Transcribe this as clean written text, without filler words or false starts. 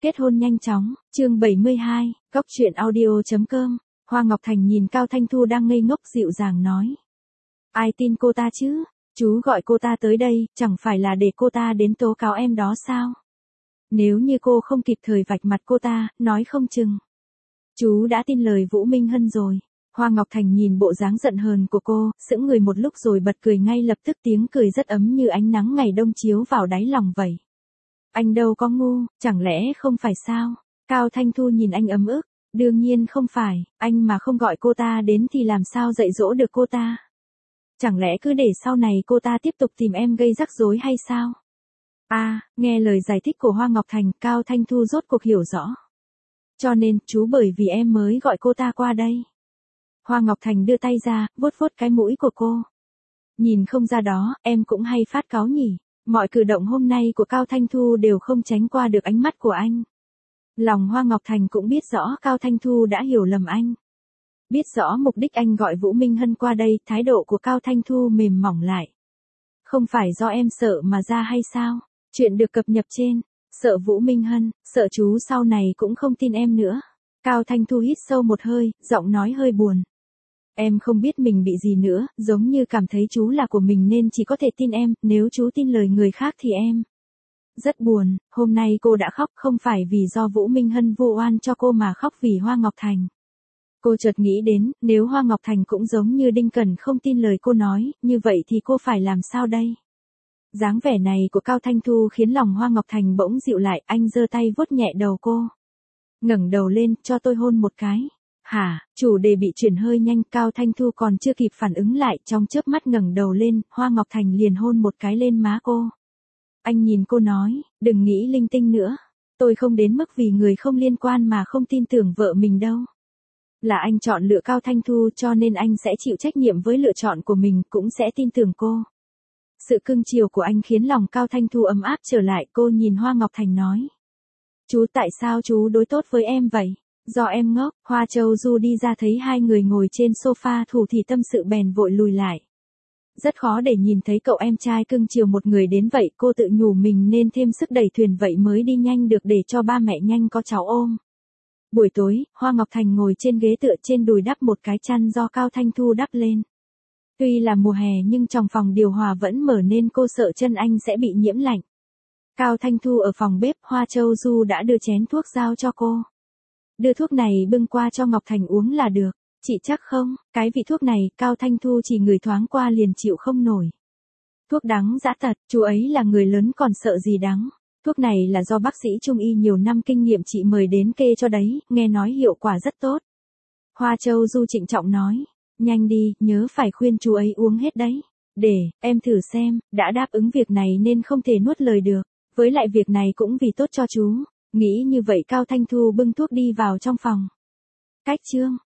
Kết hôn nhanh chóng, chương 72, góc truyện audio.com. Hoa Ngọc Thành nhìn Cao Thanh Thu đang ngây ngốc dịu dàng nói. Ai tin cô ta chứ? Chú gọi cô ta tới đây, chẳng phải là để cô ta đến tố cáo em đó sao? Nếu như cô không kịp thời vạch mặt cô ta, nói không chừng. Chú đã tin lời Vũ Minh Hân rồi. Hoa Ngọc Thành nhìn bộ dáng giận hờn của cô, sững người một lúc rồi bật cười ngay lập tức, tiếng cười rất ấm như ánh nắng ngày đông chiếu vào đáy lòng vậy. Anh đâu có ngu, chẳng lẽ không phải sao? Cao Thanh Thu nhìn anh ấm ức. Đương nhiên không phải, anh mà không gọi cô ta đến thì làm sao dạy dỗ được cô ta? Chẳng lẽ cứ để sau này cô ta tiếp tục tìm em gây rắc rối hay sao? Nghe lời giải thích của Hoa Ngọc Thành, Cao Thanh Thu rốt cuộc hiểu rõ. Cho nên, chú bởi vì em mới gọi cô ta qua đây. Hoa Ngọc Thành đưa tay ra, vuốt vuốt cái mũi của cô. Nhìn không ra đó, em cũng hay phát cáu nhỉ. Mọi cử động hôm nay của Cao Thanh Thu đều không tránh qua được ánh mắt của anh. Lòng Hoa Ngọc Thành cũng biết rõ Cao Thanh Thu đã hiểu lầm anh. Biết rõ mục đích anh gọi Vũ Minh Hân qua đây, thái độ của Cao Thanh Thu mềm mỏng lại. Không phải do em sợ mà ra hay sao? Chuyện được cập nhật trên. Sợ Vũ Minh Hân, sợ chú sau này cũng không tin em nữa. Cao Thanh Thu hít sâu một hơi, giọng nói hơi buồn. Em không biết mình bị gì nữa, giống như cảm thấy chú là của mình nên chỉ có thể tin em, nếu chú tin lời người khác thì em. Rất buồn, hôm nay cô đã khóc không phải vì do Vũ Minh Hân vu oan cho cô mà khóc vì Hoa Ngọc Thành. Cô chợt nghĩ đến, nếu Hoa Ngọc Thành cũng giống như Đinh Cẩn không tin lời cô nói, như vậy thì cô phải làm sao đây? Dáng vẻ này của Cao Thanh Thu khiến lòng Hoa Ngọc Thành bỗng dịu lại, anh giơ tay vuốt nhẹ đầu cô. Ngẩng đầu lên, cho tôi hôn một cái. Hả, chủ đề bị chuyển hơi nhanh, Cao Thanh Thu còn chưa kịp phản ứng lại, trong chớp mắt ngẩng đầu lên, Hoa Ngọc Thành liền hôn một cái lên má cô. Anh nhìn cô nói, đừng nghĩ linh tinh nữa. Tôi không đến mức vì người không liên quan mà không tin tưởng vợ mình đâu. Là anh chọn lựa Cao Thanh Thu cho nên anh sẽ chịu trách nhiệm với lựa chọn của mình, cũng sẽ tin tưởng cô. Sự cưng chiều của anh khiến lòng Cao Thanh Thu ấm áp trở lại, cô nhìn Hoa Ngọc Thành nói. Chú tại sao chú đối tốt với em vậy? Do em ngốc. Hoa Châu Du đi ra thấy hai người ngồi trên sofa thủ thì tâm sự bèn vội lùi lại. Rất khó để nhìn thấy cậu em trai cưng chiều một người đến vậy, cô tự nhủ mình nên thêm sức đẩy thuyền vậy mới đi nhanh được để cho ba mẹ nhanh có cháu ôm. Buổi tối, Hoa Ngọc Thành ngồi trên ghế tựa, trên đùi đắp một cái chăn do Cao Thanh Thu đắp lên. Tuy là mùa hè nhưng trong phòng điều hòa vẫn mở nên cô sợ chân anh sẽ bị nhiễm lạnh. Cao Thanh Thu ở phòng bếp, Hoa Châu Du đã đưa chén thuốc giao cho cô. Đưa thuốc này bưng qua cho Ngọc Thành uống là được. Chị chắc không, cái vị thuốc này, Cao Thanh Thu chỉ ngửi thoáng qua liền chịu không nổi. Thuốc đắng dã tật, chú ấy là người lớn còn sợ gì đắng. Thuốc này là do bác sĩ trung y nhiều năm kinh nghiệm chị mời đến kê cho đấy, nghe nói hiệu quả rất tốt. Hoa Châu Du trịnh trọng nói, nhanh đi, nhớ phải khuyên chú ấy uống hết đấy. Để, em thử xem, đã đáp ứng việc này nên không thể nuốt lời được. Với lại việc này cũng vì tốt cho chú. Nghĩ như vậy Cao Thanh Thu bưng thuốc đi vào trong phòng. Cách chương.